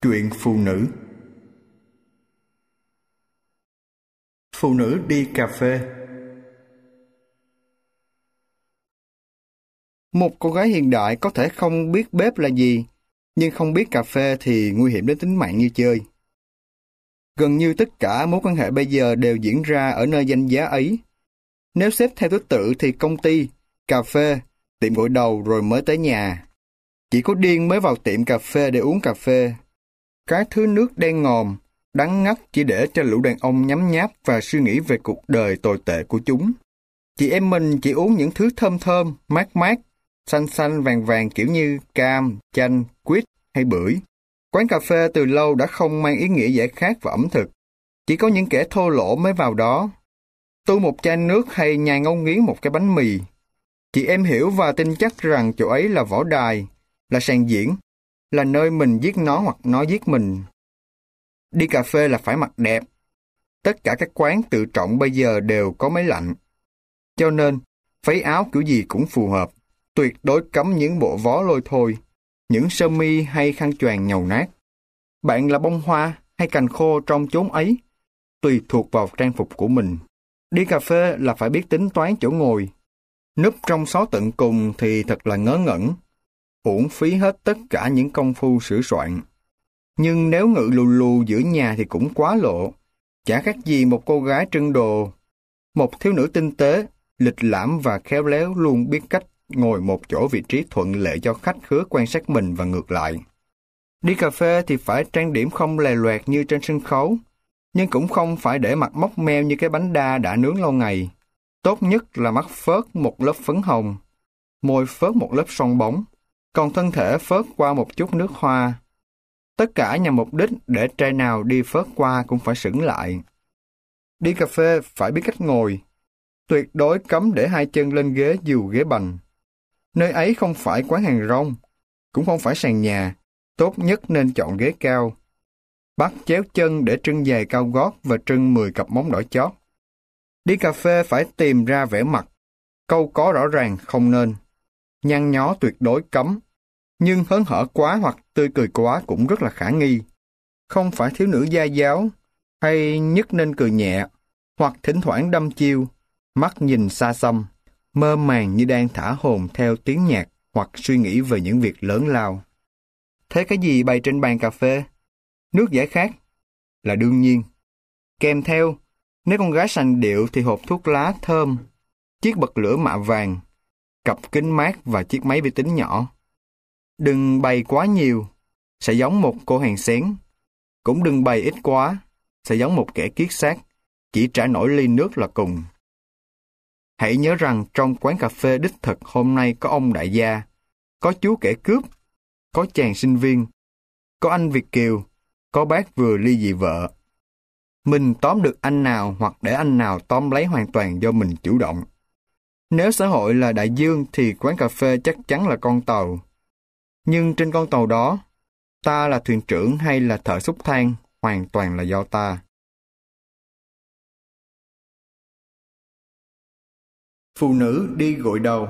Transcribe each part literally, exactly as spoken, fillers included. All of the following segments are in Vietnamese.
Chuyện phụ nữ. Phụ nữ đi cà phê. Một cô gái hiện đại có thể không biết bếp là gì, nhưng không biết cà phê thì nguy hiểm đến tính mạng như chơi. Gần như tất cả mối quan hệ bây giờ đều diễn ra ở nơi danh giá ấy. Nếu xếp theo thứ tự thì công ty, cà phê, tiệm gội đầu rồi mới tới nhà. Chỉ có điên mới vào tiệm cà phê để uống cà phê. Cái thứ nước đen ngòm, đắng ngắt chỉ để cho lũ đàn ông nhấm nháp và suy nghĩ về cuộc đời tồi tệ của chúng. Chị em mình chỉ uống những thứ thơm thơm, mát mát, xanh xanh vàng vàng kiểu như cam, chanh, quýt hay bưởi. Quán cà phê từ lâu đã không mang ý nghĩa giải khát và ẩm thực. Chỉ có những kẻ thô lỗ mới vào đó. Tu một chai nước hay nhai ngấu nghiến một cái bánh mì. Chị em hiểu và tin chắc rằng chỗ ấy là võ đài, là sàn diễn, là nơi mình giết nó hoặc nó giết mình. Đi cà phê là phải mặc đẹp. Tất cả các quán tự trọng bây giờ đều có máy lạnh. Cho nên, váy áo kiểu gì cũng phù hợp. Tuyệt đối cấm những bộ vó lôi thôi, những sơ mi hay khăn choàng nhầu nát. Bạn là bông hoa hay cành khô trong chốn ấy, tùy thuộc vào trang phục của mình. Đi cà phê là phải biết tính toán chỗ ngồi. Núp trong xó tận cùng thì thật là ngớ ngẩn. Uổng phí hết tất cả những công phu sửa soạn. Nhưng nếu ngự lù lù giữa nhà thì cũng quá lộ. Chả khác gì một cô gái trưng đồ. Một thiếu nữ tinh tế, lịch lãm và khéo léo luôn biết cách ngồi một chỗ vị trí thuận lợi cho khách khứa quan sát mình và ngược lại. Đi cà phê thì phải trang điểm không lè loẹt như trên sân khấu, nhưng cũng không phải để mặt mốc meo như cái bánh đa đã nướng lâu ngày. Tốt nhất là mắt phớt một lớp phấn hồng, môi phớt một lớp son bóng, còn thân thể phớt qua một chút nước hoa. Tất cả nhằm mục đích để trai nào đi phớt qua cũng phải sững lại. Đi cà phê phải biết cách ngồi. Tuyệt đối cấm để hai chân lên ghế dù ghế bành. Nơi ấy không phải quán hàng rong, cũng không phải sàn nhà. Tốt nhất nên chọn ghế cao. Bắt chéo chân để trưng giày cao gót và trưng mười cặp móng đỏ chót. Đi cà phê phải tìm ra vẻ mặt. Câu có rõ ràng không nên. Nhăn nhó tuyệt đối cấm. Nhưng hớn hở quá hoặc tươi cười quá cũng rất là khả nghi. Không phải thiếu nữ gia giáo, hay nhất nên cười nhẹ, hoặc thỉnh thoảng đăm chiêu, mắt nhìn xa xăm, mơ màng như đang thả hồn theo tiếng nhạc hoặc suy nghĩ về những việc lớn lao. Thế cái gì bày trên bàn cà phê? Nước giải khát là đương nhiên. Kèm theo, nếu con gái sành điệu thì hộp thuốc lá thơm, chiếc bật lửa mạ vàng, cặp kính mát và chiếc máy vi tính nhỏ. Đừng bày quá nhiều, sẽ giống một cô hàng xén. Cũng đừng bày ít quá, sẽ giống một kẻ kiết xác, chỉ trả nổi ly nước là cùng. Hãy nhớ rằng trong quán cà phê đích thực hôm nay có ông đại gia, có chú kẻ cướp, có chàng sinh viên, có anh Việt kiều, có bác vừa ly dị vợ. Mình tóm được anh nào hoặc để anh nào tóm lấy hoàn toàn do mình chủ động. Nếu xã hội là đại dương thì quán cà phê chắc chắn là con tàu. Nhưng trên con tàu đó, ta là thuyền trưởng hay là thợ xúc than hoàn toàn là do ta. Phụ nữ đi gội đầu.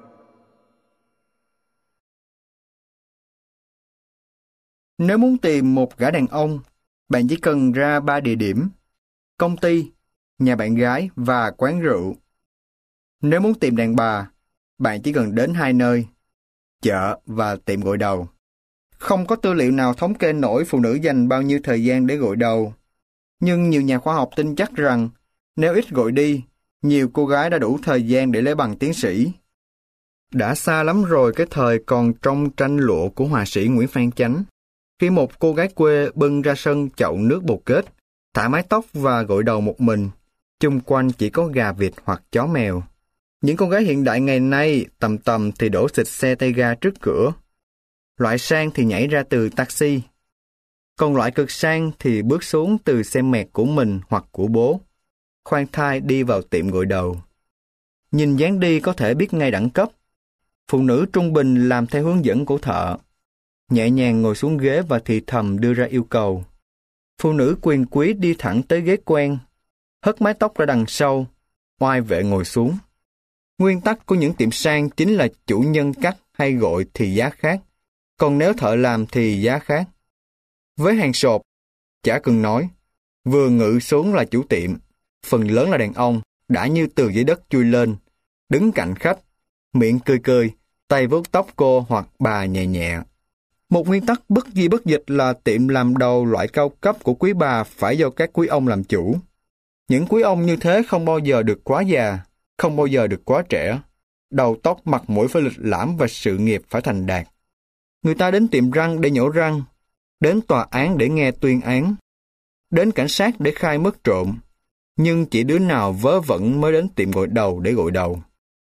Nếu muốn tìm một gã đàn ông, bạn chỉ cần ra ba địa điểm: công ty, nhà bạn gái và quán rượu. Nếu muốn tìm đàn bà, bạn chỉ cần đến hai nơi: chợ và tiệm gội đầu. Không có tư liệu nào thống kê nổi phụ nữ dành bao nhiêu thời gian để gội đầu. Nhưng nhiều nhà khoa học tin chắc rằng nếu ít gội đi, nhiều cô gái đã đủ thời gian để lấy bằng tiến sĩ. Đã xa lắm rồi cái thời còn trong tranh lụa của họa sĩ Nguyễn Phan Chánh, khi một cô gái quê bưng ra sân chậu nước bột kết, thả mái tóc và gội đầu một mình, chung quanh chỉ có gà vịt hoặc chó mèo. Những cô gái hiện đại ngày nay tầm tầm thì đổ xịt xe tay ga trước cửa. Loại sang thì nhảy ra từ taxi. Còn loại cực sang thì bước xuống từ xe mẹt của mình hoặc của bố, khoan thai đi vào tiệm gội đầu. Nhìn dáng đi có thể biết ngay đẳng cấp. Phụ nữ trung bình làm theo hướng dẫn của thợ, nhẹ nhàng ngồi xuống ghế và thì thầm đưa ra yêu cầu. Phụ nữ quyền quý đi thẳng tới ghế quen, hất mái tóc ra đằng sau, oai vệ ngồi xuống. Nguyên tắc của những tiệm sang chính là chủ nhân cắt hay gội thì giá khác, còn nếu thợ làm thì giá khác. Với hàng xộp, chả cần nói, vừa ngự xuống là chủ tiệm, phần lớn là đàn ông, đã như từ dưới đất chui lên, đứng cạnh khách, miệng cười cười, tay vuốt tóc cô hoặc bà nhẹ nhẹ. Một nguyên tắc bất di bất dịch là tiệm làm đầu loại cao cấp của quý bà phải do các quý ông làm chủ. Những quý ông như thế không bao giờ được quá già, không bao giờ được quá trẻ. Đầu tóc mặt mũi phải lịch lãm và sự nghiệp phải thành đạt. Người ta đến tiệm răng để nhổ răng, đến tòa án để nghe tuyên án, đến cảnh sát để khai mất trộm, nhưng chỉ đứa nào vớ vẩn mới đến tiệm gội đầu để gội đầu.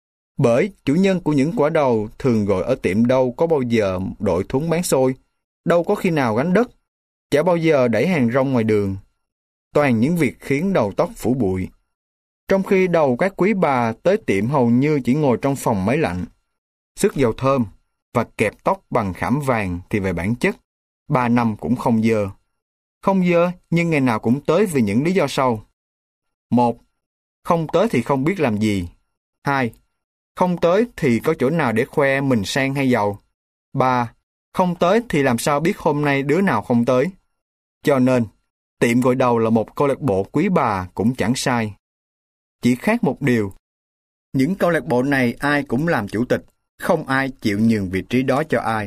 Bởi chủ nhân của những quả đầu thường gội ở tiệm đâu có bao giờ đội thúng bán xôi, đâu có khi nào gánh đất, chả bao giờ đẩy hàng rong ngoài đường. Toàn những việc khiến đầu tóc phủ bụi. Trong khi đầu các quý bà tới tiệm hầu như chỉ ngồi trong phòng máy lạnh, sức dầu thơm và kẹp tóc bằng khảm vàng thì về bản chất, ba năm cũng không dơ. Không dơ nhưng ngày nào cũng tới vì những lý do sau. Một, không tới thì không biết làm gì. Hai, không tới thì có chỗ nào để khoe mình sang hay giàu. Ba, không tới thì làm sao biết hôm nay đứa nào không tới. Cho nên, tiệm gội đầu là một câu lạc bộ quý bà cũng chẳng sai. Chỉ khác một điều, những câu lạc bộ này ai cũng làm chủ tịch, không ai chịu nhường vị trí đó cho ai.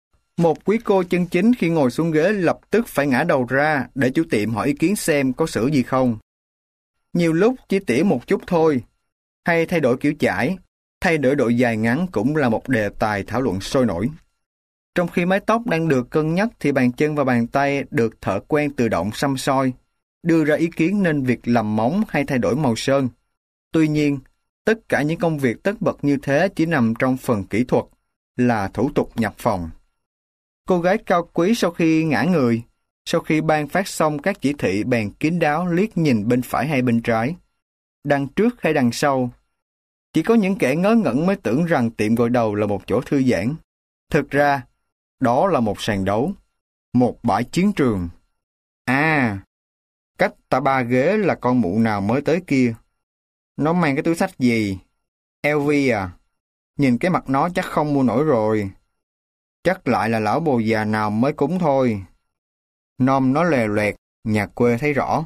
Một quý cô chân chính khi ngồi xuống ghế lập tức phải ngã đầu ra để chủ tiệm hỏi ý kiến xem có sửa gì không. Nhiều lúc chỉ tỉa một chút thôi, hay thay đổi kiểu chải, thay đổi độ dài ngắn cũng là một đề tài thảo luận sôi nổi. Trong khi mái tóc đang được cân nhắc thì bàn chân và bàn tay được thợ quen tự động xăm soi, đưa ra ý kiến nên việc làm móng hay thay đổi màu sơn. Tuy nhiên, tất cả những công việc tất bật như thế chỉ nằm trong phần kỹ thuật, là thủ tục nhập phòng. Cô gái cao quý sau khi ngã người, sau khi ban phát xong các chỉ thị bèn kín đáo liếc nhìn bên phải hay bên trái, đằng trước hay đằng sau. Chỉ có những kẻ ngớ ngẩn mới tưởng rằng tiệm gội đầu là một chỗ thư giãn. Thực ra, đó là một sàn đấu, một bãi chiến trường. À, cách ta ba ghế là con mụ nào mới tới kia. Nó mang cái túi xách gì? lờ vê à? Nhìn cái mặt nó chắc không mua nổi rồi. Chắc lại là lão bồ già nào mới cúng thôi. Nôm nó lè loẹt, nhà quê thấy rõ.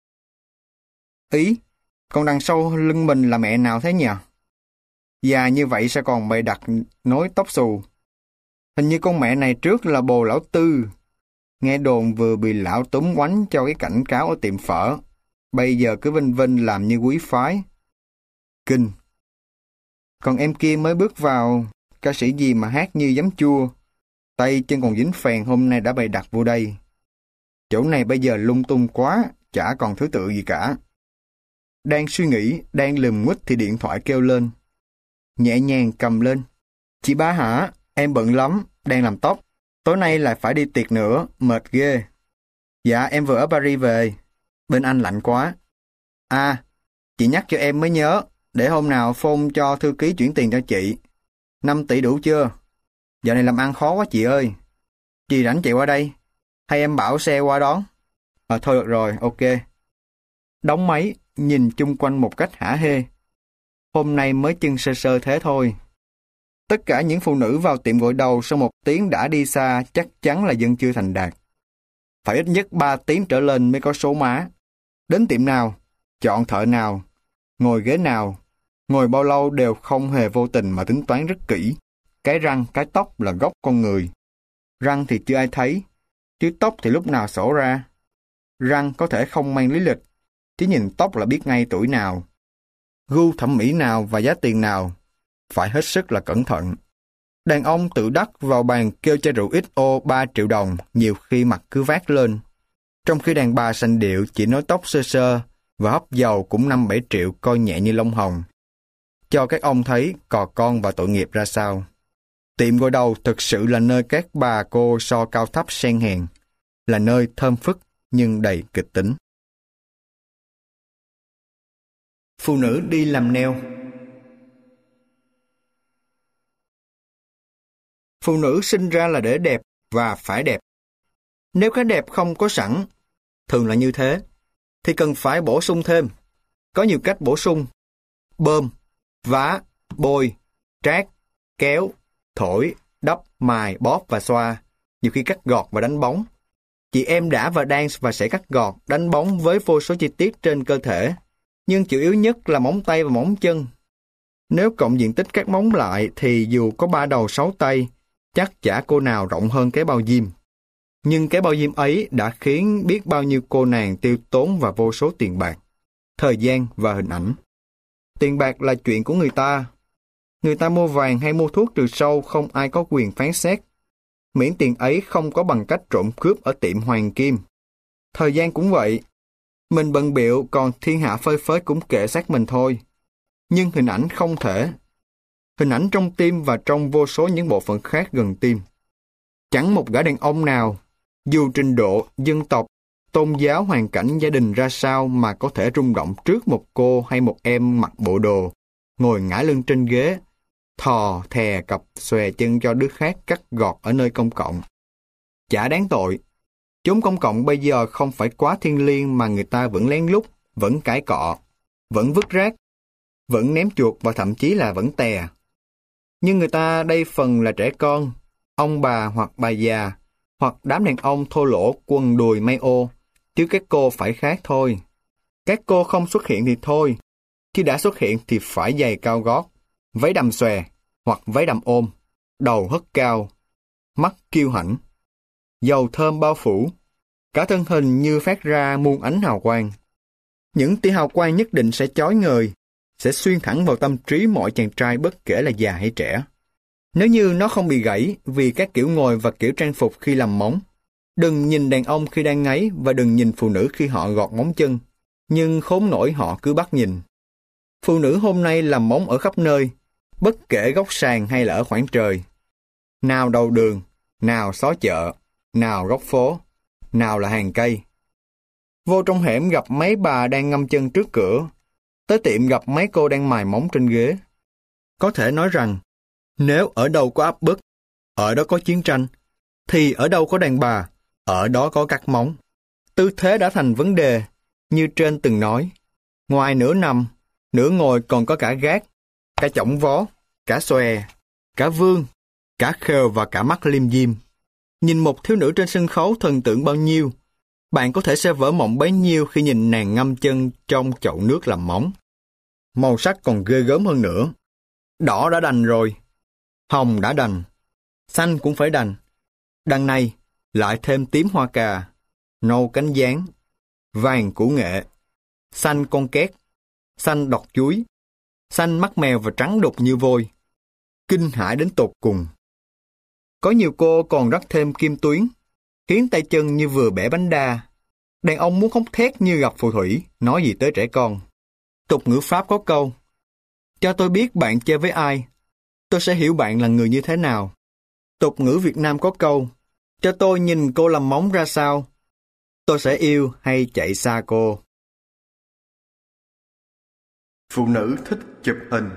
Ý, còn đằng sau lưng mình là mẹ nào thế nhỉ? Già như vậy sao còn bày đặt nối tóc xù? Hình như con mẹ này trước là bồ lão Tư. Nghe đồn vừa bị lão túm quánh cho cái cảnh cáo ở tiệm phở. Bây giờ cứ vinh vinh làm như quý phái. Kinh. Còn em kia mới bước vào, ca sĩ gì mà hát như giấm chua. Tay chân còn dính phèn hôm nay đã bày đặt vô đây. Chỗ này bây giờ lung tung quá, chả còn thứ tự gì cả. Đang suy nghĩ, đang lườm nguýt thì điện thoại kêu lên. Nhẹ nhàng cầm lên. Chị ba hả? Em bận lắm, đang làm tóc. Tối nay lại phải đi tiệc nữa, mệt ghê. Dạ, em vừa ở Paris về. Bên anh lạnh quá. À, chị nhắc cho em mới nhớ, để hôm nào phone cho thư ký chuyển tiền cho chị. năm tỷ đủ chưa? Dạo này làm ăn khó quá chị ơi. Chị rảnh chạy qua đây. Hay em bảo xe qua đón? À, thôi được rồi, ok. Đóng máy, nhìn chung quanh một cách hả hê. Hôm nay mới chân sơ sơ thế thôi. Tất cả những phụ nữ vào tiệm gội đầu sau một tiếng đã đi xa chắc chắn là dân chưa thành đạt. Phải ít nhất ba tiếng trở lên mới có số má. Đến tiệm nào, chọn thợ nào, ngồi ghế nào, ngồi bao lâu đều không hề vô tình mà tính toán rất kỹ. Cái răng, cái tóc là gốc con người. Răng thì chưa ai thấy, chứ tóc thì lúc nào sổ ra. Răng có thể không mang lý lịch, chỉ nhìn tóc là biết ngay tuổi nào, gu thẩm mỹ nào và giá tiền nào. Phải hết sức là cẩn thận. Đàn ông tự đắc vào bàn kêu chai rượu ích o ba triệu đồng, nhiều khi mặt cứ vác lên. Trong khi đàn bà sành điệu chỉ nói tóc sơ sơ và hấp dầu cũng năm bảy triệu coi nhẹ như lông hồng. Cho các ông thấy cò con và tội nghiệp ra sao. Tiệm gội đầu thực sự là nơi các bà cô so cao thấp sen hèn, là nơi thơm phức nhưng đầy kịch tính. Phụ nữ đi làm nail. Phụ nữ sinh ra là để đẹp và phải đẹp. Nếu cái đẹp không có sẵn, thường là như thế, thì cần phải bổ sung thêm. Có nhiều cách bổ sung: bơm, vá, bôi, trát, kéo, thổi, đắp, mài, bóp và xoa, nhiều khi cắt gọt và đánh bóng. Chị em đã và đang và sẽ cắt gọt, đánh bóng với vô số chi tiết trên cơ thể, nhưng chủ yếu nhất là móng tay và móng chân. Nếu cộng diện tích các móng lại thì dù có ba đầu sáu tay, chắc chả cô nào rộng hơn cái bao diêm. Nhưng cái bao diêm ấy đã khiến biết bao nhiêu cô nàng tiêu tốn và vô số tiền bạc, thời gian và hình ảnh. Tiền bạc là chuyện của người ta. Người ta mua vàng hay mua thuốc trừ sâu không ai có quyền phán xét. Miễn tiền ấy không có bằng cách trộm cướp ở tiệm hoàng kim. Thời gian cũng vậy. Mình bận bịu còn thiên hạ phơi phới cũng kệ xác mình thôi. Nhưng hình ảnh không thể. Hình ảnh trong tim và trong vô số những bộ phận khác gần tim. Chẳng một gã đàn ông nào, dù trình độ, dân tộc, tôn giáo, hoàn cảnh gia đình ra sao mà có thể rung động trước một cô hay một em mặc bộ đồ, ngồi ngả lưng trên ghế, thò, thè cặp, xòe chân cho đứa khác cắt gọt ở nơi công cộng. Chả đáng tội. Chốn công cộng bây giờ không phải quá thiêng liêng mà người ta vẫn lén lút, vẫn cãi cọ, vẫn vứt rác, vẫn ném chuột và thậm chí là vẫn tè. Nhưng người ta đây phần là trẻ con, ông bà hoặc bà già, hoặc đám đàn ông thô lỗ quần đùi may ô, chứ các cô phải khác thôi. Các cô không xuất hiện thì thôi, khi đã xuất hiện thì phải giày cao gót, váy đầm xòe hoặc váy đầm ôm, đầu hất cao, mắt kiêu hãnh, dầu thơm bao phủ, cả thân hình như phát ra muôn ánh hào quang. Những tia hào quang nhất định sẽ chói ngời, sẽ xuyên thẳng vào tâm trí mọi chàng trai bất kể là già hay trẻ. Nếu như nó không bị gãy vì các kiểu ngồi và kiểu trang phục khi làm móng, đừng nhìn đàn ông khi đang ngáy và đừng nhìn phụ nữ khi họ gọt móng chân, nhưng khốn nổi họ cứ bắt nhìn. Phụ nữ hôm nay làm móng ở khắp nơi, bất kể góc sàn hay là ở khoảng trời. Nào đầu đường, nào xó chợ, nào góc phố, nào là hàng cây. Vô trong hẻm gặp mấy bà đang ngâm chân trước cửa, tới tiệm gặp mấy cô đang mài móng trên ghế. Có thể nói rằng, nếu ở đâu có áp bức, ở đó có chiến tranh, thì ở đâu có đàn bà, ở đó có cắt móng. Tư thế đã thành vấn đề, như trên từng nói. Ngoài nửa nằm, nửa ngồi còn có cả gác, cả chỏng vó, cả xòe, cả vương, cả khều và cả mắt liêm diêm. Nhìn một thiếu nữ trên sân khấu thần tượng bao nhiêu, bạn có thể sẽ vỡ mộng bấy nhiêu khi nhìn nàng ngâm chân trong chậu nước làm móng. Màu sắc còn ghê gớm hơn nữa. Đỏ đã đành rồi, hồng đã đành, xanh cũng phải đành. Đằng này lại thêm tím hoa cà, nâu cánh gián, vàng củ nghệ, xanh con két, xanh đọt chuối, xanh mắt mèo và trắng đục như vôi. Kinh hãi đến tột cùng. Có nhiều cô còn rắc thêm kim tuyến, khiến tay chân như vừa bẻ bánh đa. Đàn ông muốn khóc thét như gặp phù thủy, nói gì tới trẻ con. Tục ngữ Pháp có câu, cho tôi biết bạn chơi với ai, tôi sẽ hiểu bạn là người như thế nào. Tục ngữ Việt Nam có câu, cho tôi nhìn cô làm móng ra sao, tôi sẽ yêu hay chạy xa cô. Phụ nữ thích chụp hình.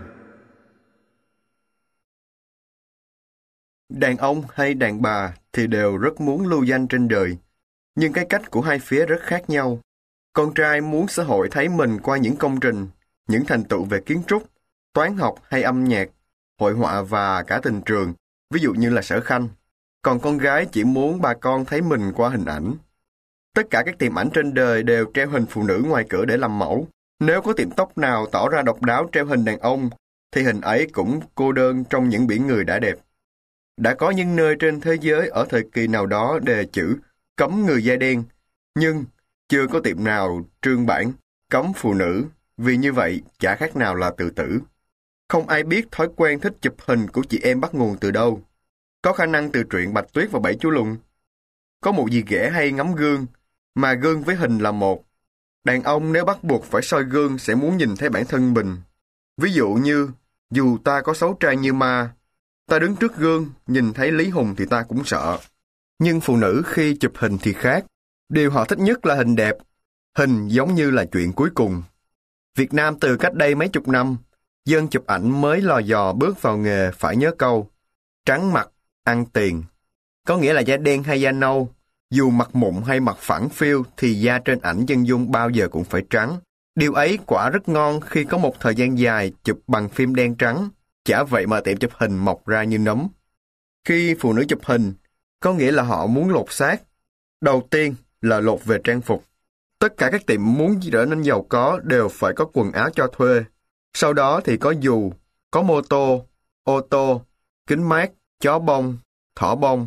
Đàn ông hay đàn bà thì đều rất muốn lưu danh trên đời, nhưng cái cách của hai phía rất khác nhau. Con trai muốn xã hội thấy mình qua những công trình, những thành tựu về kiến trúc, toán học hay âm nhạc, hội họa và cả tình trường, ví dụ như là Sở Khanh. Còn con gái chỉ muốn bà con thấy mình qua hình ảnh. Tất cả các tiệm ảnh trên đời đều treo hình phụ nữ ngoài cửa để làm mẫu. Nếu có tiệm tóc nào tỏ ra độc đáo treo hình đàn ông, thì hình ấy cũng cô đơn trong những biển người đã đẹp. Đã có những nơi trên thế giới ở thời kỳ nào đó đề chữ cấm người da đen, nhưng chưa có tiệm nào trương bản cấm phụ nữ, vì như vậy chả khác nào là tự tử. Không ai biết thói quen thích chụp hình của chị em bắt nguồn từ đâu. Có khả năng từ truyện Bạch Tuyết và Bảy Chú Lùn. Có một gì ghẻ hay ngắm gương, mà gương với hình là một. Đàn ông nếu bắt buộc phải soi gương sẽ muốn nhìn thấy bản thân mình. Ví dụ như, dù ta có xấu trai như ma, ta đứng trước gương, nhìn thấy Lý Hùng thì ta cũng sợ. Nhưng phụ nữ khi chụp hình thì khác. Điều họ thích nhất là hình đẹp. Hình giống như là chuyện cuối cùng. Việt Nam từ cách đây mấy chục năm, dân chụp ảnh mới lò dò bước vào nghề phải nhớ câu trắng mặt, ăn tiền. Có nghĩa là da đen hay da nâu, dù mặt mụn hay mặt phẳng phiu thì da trên ảnh chân dung bao giờ cũng phải trắng. Điều ấy quả rất ngon khi có một thời gian dài chụp bằng phim đen trắng, chả vậy mà tiệm chụp hình mọc ra như nấm. Khi phụ nữ chụp hình, có nghĩa là họ muốn lột xác. Đầu tiên là lột về trang phục. Tất cả các tiệm muốn trở nên giàu có đều phải có quần áo cho thuê. Sau đó thì có dù, có mô tô, ô tô, kính mát, chó bông, thỏ bông.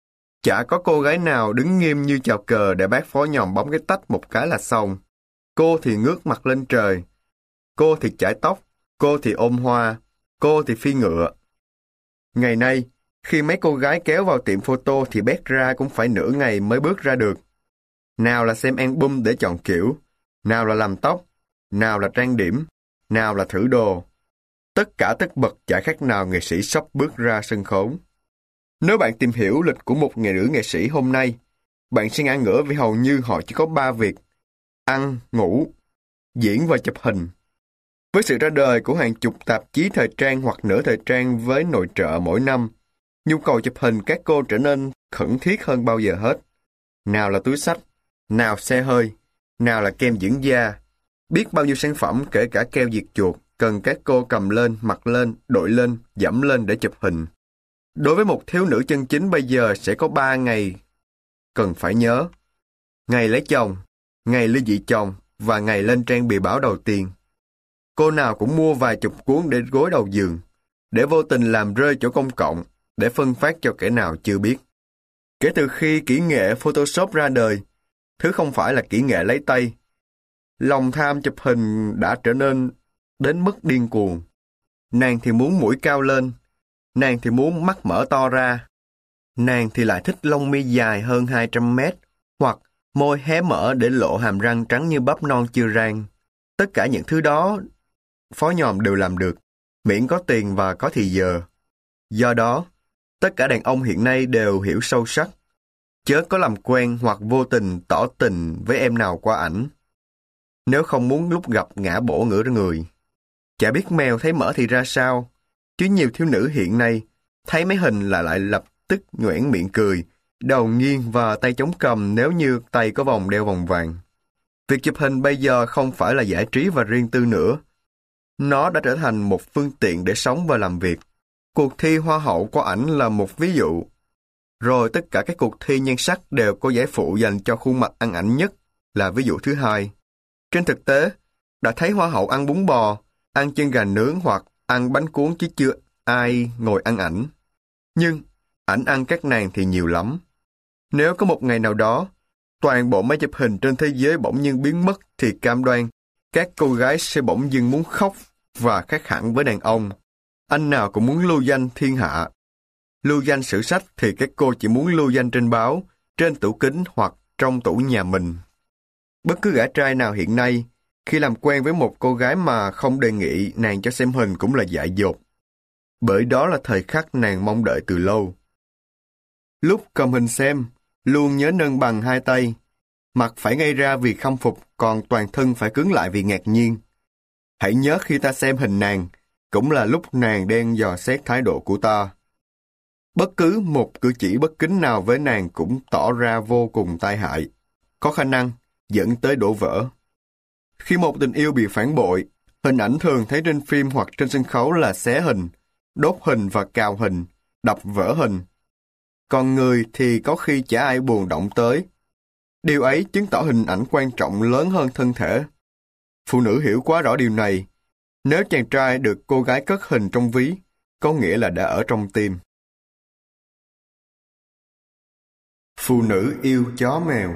Chả có cô gái nào đứng nghiêm như chào cờ để bác phó nhòm bóng cái tách một cái là xong. Cô thì ngước mặt lên trời, cô thì chải tóc, cô thì ôm hoa, cô thì phi ngựa. Ngày nay, khi mấy cô gái kéo vào tiệm photo thì bét ra cũng phải nửa ngày mới bước ra được. Nào là xem album để chọn kiểu, nào là làm tóc, nào là trang điểm, nào là thử đồ. Tất cả tất bật chả khác nào nghệ sĩ sắp bước ra sân khấu. Nếu bạn tìm hiểu lịch của một nghệ nữ nghệ sĩ hôm nay, bạn sẽ ngã ngửa vì hầu như họ chỉ có ba việc: ăn, ngủ, diễn và chụp hình. Với sự ra đời của hàng chục tạp chí thời trang hoặc nửa thời trang với nội trợ mỗi năm, nhu cầu chụp hình các cô trở nên khẩn thiết hơn bao giờ hết. Nào là túi xách, nào xe hơi, nào là kem dưỡng da. Biết bao nhiêu sản phẩm kể cả keo diệt chuột cần các cô cầm lên, mặc lên, đội lên, dẫm lên để chụp hình. Đối với một thiếu nữ chân chính bây giờ sẽ có ba ngày cần phải nhớ: ngày lấy chồng, ngày ly dị chồng và ngày lên trang bìa báo đầu tiên. Cô nào cũng mua vài chục cuốn để gối đầu giường, để vô tình làm rơi chỗ công cộng, để phân phát cho kẻ nào chưa biết. Kể từ khi kỹ nghệ Photoshop ra đời, thứ không phải là kỹ nghệ lấy tay, lòng tham chụp hình đã trở nên đến mức điên cuồng. Nàng thì muốn mũi cao lên, nàng thì muốn mắt mở to ra, nàng thì lại thích lông mi dài hơn hai trăm mét, hoặc môi hé mở để lộ hàm răng trắng như bắp non chưa rang. Tất cả những thứ đó phó nhòm đều làm được, miễn có tiền và có thì giờ. Do đó, tất cả đàn ông hiện nay đều hiểu sâu sắc: chớ có làm quen hoặc vô tình tỏ tình với em nào qua ảnh, nếu không muốn lúc gặp ngã bổ ngửa người. Chả biết mèo thấy mỡ thì ra sao, chứ nhiều thiếu nữ hiện nay thấy mấy hình là lại lập tức nhoẻn miệng cười, đầu nghiêng và tay chống cằm nếu như tay có vòng đeo vòng vàng. Việc chụp hình bây giờ không phải là giải trí và riêng tư nữa. Nó đã trở thành một phương tiện để sống và làm việc. Cuộc thi Hoa hậu có ảnh là một ví dụ. Rồi tất cả các cuộc thi nhan sắc đều có giải phụ dành cho khuôn mặt ăn ảnh nhất là ví dụ thứ hai. Trên thực tế, đã thấy Hoa hậu ăn bún bò, ăn chân gà nướng hoặc ăn bánh cuốn chứ chưa ai ngồi ăn ảnh. Nhưng ảnh ăn các nàng thì nhiều lắm. Nếu có một ngày nào đó, toàn bộ máy chụp hình trên thế giới bỗng nhiên biến mất thì cam đoan các cô gái sẽ bỗng dưng muốn khóc, và khác hẳn với đàn ông. Anh nào cũng muốn lưu danh thiên hạ. Lưu danh sử sách thì các cô chỉ muốn lưu danh trên báo, trên tủ kính hoặc trong tủ nhà mình. Bất cứ gã trai nào hiện nay, khi làm quen với một cô gái mà không đề nghị nàng cho xem hình cũng là dại dột. Bởi đó là thời khắc nàng mong đợi từ lâu. Lúc cầm hình xem, luôn nhớ nâng bằng hai tay. Mặt phải ngay ra vì khâm phục, còn toàn thân phải cứng lại vì ngạc nhiên. Hãy nhớ khi ta xem hình nàng, cũng là lúc nàng đang dò xét thái độ của ta. Bất cứ một cử chỉ bất kính nào với nàng cũng tỏ ra vô cùng tai hại, có khả năng dẫn tới đổ vỡ. Khi một tình yêu bị phản bội, hình ảnh thường thấy trên phim hoặc trên sân khấu là xé hình, đốt hình và cào hình, đập vỡ hình. Còn người thì có khi chả ai buồn động tới. Điều ấy chứng tỏ hình ảnh quan trọng lớn hơn thân thể. Phụ nữ hiểu quá rõ điều này. Nếu chàng trai được cô gái cất hình trong ví, có nghĩa là đã ở trong tim. Phụ nữ yêu chó mèo.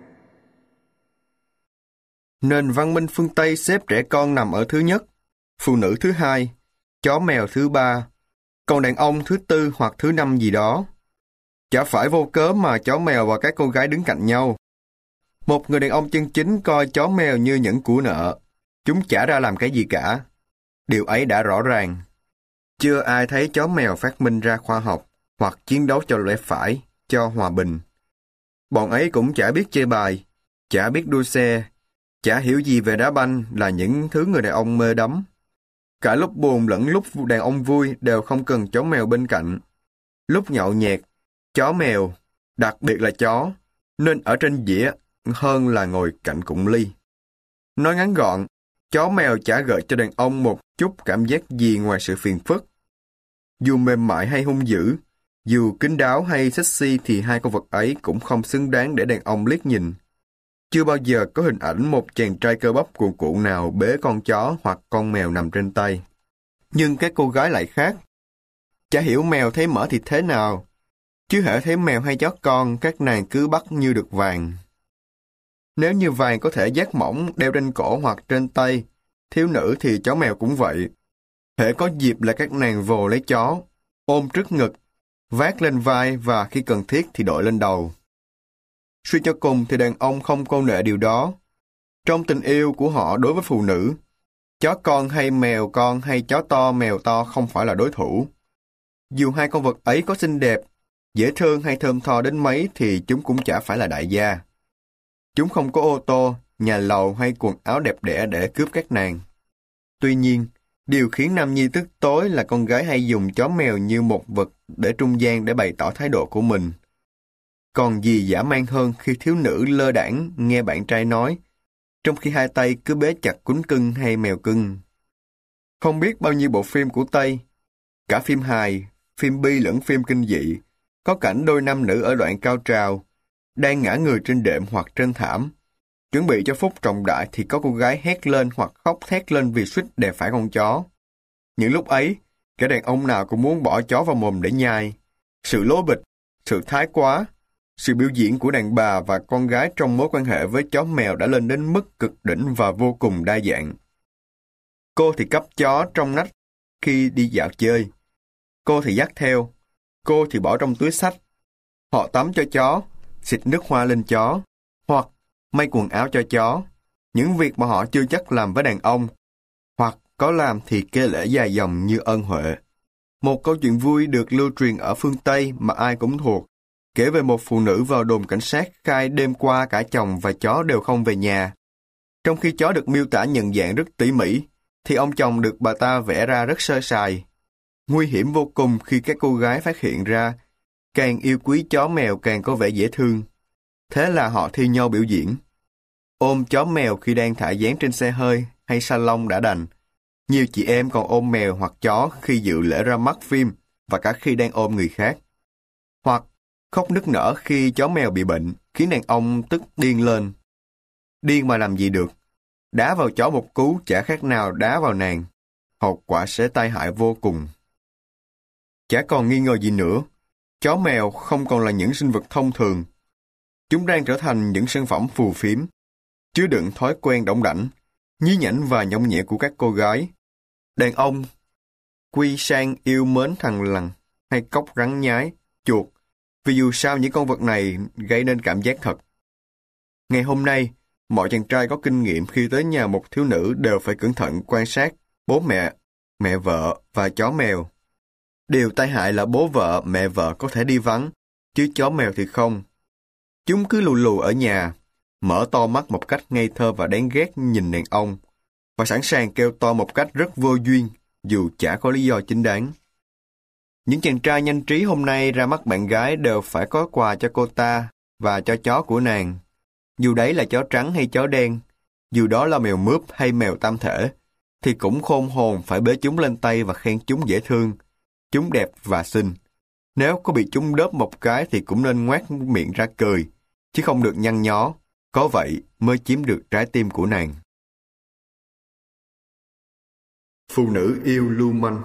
Nền văn minh phương Tây xếp trẻ con nằm ở thứ nhất, phụ nữ thứ hai, chó mèo thứ ba, còn đàn ông thứ tư hoặc thứ năm gì đó. Chả phải vô cớ mà chó mèo và các cô gái đứng cạnh nhau. Một người đàn ông chân chính coi chó mèo như những của nợ. Chúng chả ra làm cái gì cả. Điều ấy đã rõ ràng. Chưa ai thấy chó mèo phát minh ra khoa học hoặc chiến đấu cho lẽ phải, cho hòa bình. Bọn ấy cũng chả biết chơi bài, chả biết đua xe, chả hiểu gì về đá banh là những thứ người đàn ông mê đắm. Cả lúc buồn lẫn lúc đàn ông vui đều không cần chó mèo bên cạnh. Lúc nhậu nhẹt, chó mèo, đặc biệt là chó, nên ở trên dĩa hơn là ngồi cạnh cụng ly. Nói ngắn gọn, chó mèo chả gợi cho đàn ông một chút cảm giác gì ngoài sự phiền phức. Dù mềm mại hay hung dữ, Dù kín đáo hay sexy thì hai con vật ấy cũng không xứng đáng để đàn ông liếc nhìn. Chưa bao giờ có hình ảnh một chàng trai cơ bắp cuồn cuộn nào bế con chó hoặc con mèo nằm trên tay. Nhưng cái cô gái lại khác. Chả hiểu mèo thấy mỡ thì thế nào, chứ hễ thấy mèo hay chó con, các nàng cứ bắt như được vàng. Nếu như vàng có thể dát mỏng đeo trên cổ hoặc trên tay, thiếu nữ thì chó mèo cũng vậy. Hễ có dịp là các nàng vồ lấy chó, ôm trước ngực, vác lên vai và khi cần thiết thì đội lên đầu. Suy cho cùng thì đàn ông không câu nệ điều đó. Trong tình yêu của họ đối với phụ nữ, chó con hay mèo con hay chó to mèo to không phải là đối thủ. Dù hai con vật ấy có xinh đẹp, dễ thương hay thơm tho đến mấy thì chúng cũng chả phải là đại gia. Chúng không có ô tô, nhà lầu hay quần áo đẹp đẽ để cướp các nàng. Tuy nhiên, điều khiến Nam Nhi tức tối là con gái hay dùng chó mèo như một vật để trung gian để bày tỏ thái độ của mình. Còn gì dã man hơn khi thiếu nữ lơ đãng nghe bạn trai nói, trong khi hai tay cứ bế chặt cún cưng hay mèo cưng. Không biết bao nhiêu bộ phim của Tây, cả phim hài, phim bi lẫn phim kinh dị, có cảnh đôi nam nữ ở đoạn cao trào, đang ngã người trên đệm hoặc trên thảm. Chuẩn bị cho phút trọng đại thì có cô gái hét lên hoặc khóc thét lên vì suýt đè phải con chó. Những lúc ấy, kẻ đàn ông nào cũng muốn bỏ chó vào mồm để nhai. Sự lố bịch, sự thái quá, sự biểu diễn của đàn bà và con gái trong mối quan hệ với chó mèo đã lên đến mức cực đỉnh và vô cùng đa dạng. Cô thì cắp chó trong nách khi đi dạo chơi. Cô thì dắt theo. Cô thì bỏ trong túi xách. Họ tắm cho chó, xịt nước hoa lên chó, hoặc may quần áo cho chó. Những việc mà họ chưa chắc làm với đàn ông, hoặc có làm thì kê lễ dài dòng như ân huệ. Một câu chuyện vui được lưu truyền ở phương Tây mà ai cũng thuộc, kể về một phụ nữ vào đồn cảnh sát khai đêm qua cả chồng và chó đều không về nhà. Trong khi chó được miêu tả nhận dạng rất tỉ mỉ, thì ông chồng được bà ta vẽ ra rất sơ sài. Nguy hiểm vô cùng khi các cô gái phát hiện ra, càng yêu quý chó mèo càng có vẻ dễ thương. Thế là họ thi nhau biểu diễn. Ôm chó mèo khi đang thả dáng trên xe hơi hay salon đã đành. Nhiều chị em còn ôm mèo hoặc chó khi dự lễ ra mắt phim và cả khi đang ôm người khác. Hoặc khóc nức nở khi chó mèo bị bệnh, khiến đàn ông tức điên lên. Điên mà làm gì được. Đá vào chó một cú chả khác nào đá vào nàng. Hậu quả sẽ tai hại vô cùng. Chả còn nghi ngờ gì nữa. Chó mèo không còn là những sinh vật thông thường. Chúng đang trở thành những sản phẩm phù phiếm, chứa đựng thói quen đỏng đảnh, nhí nhảnh và nhõng nhẽo của các cô gái. Đàn ông quy sang yêu mến thằn lằn hay cóc rắn nhái, chuột, vì dù sao những con vật này gây nên cảm giác thật. Ngày hôm nay, mọi chàng trai có kinh nghiệm khi tới nhà một thiếu nữ đều phải cẩn thận quan sát bố mẹ, mẹ vợ và chó mèo. Điều tai hại là bố vợ, mẹ vợ có thể đi vắng, chứ chó mèo thì không. Chúng cứ lù lù ở nhà, mở to mắt một cách ngây thơ và đáng ghét nhìn đàn ông, và sẵn sàng kêu to một cách rất vô duyên, dù chả có lý do chính đáng. Những chàng trai nhanh trí hôm nay ra mắt bạn gái đều phải có quà cho cô ta và cho chó của nàng. Dù đấy là chó trắng hay chó đen, dù đó là mèo mướp hay mèo tam thể, thì cũng khôn hồn phải bế chúng lên tay và khen chúng dễ thương, chúng đẹp và xinh. Nếu có bị chúng đớp một cái thì cũng nên ngoác miệng ra cười, chứ không được nhăn nhó, có vậy mới chiếm được trái tim của nàng. Phụ nữ yêu lưu manh.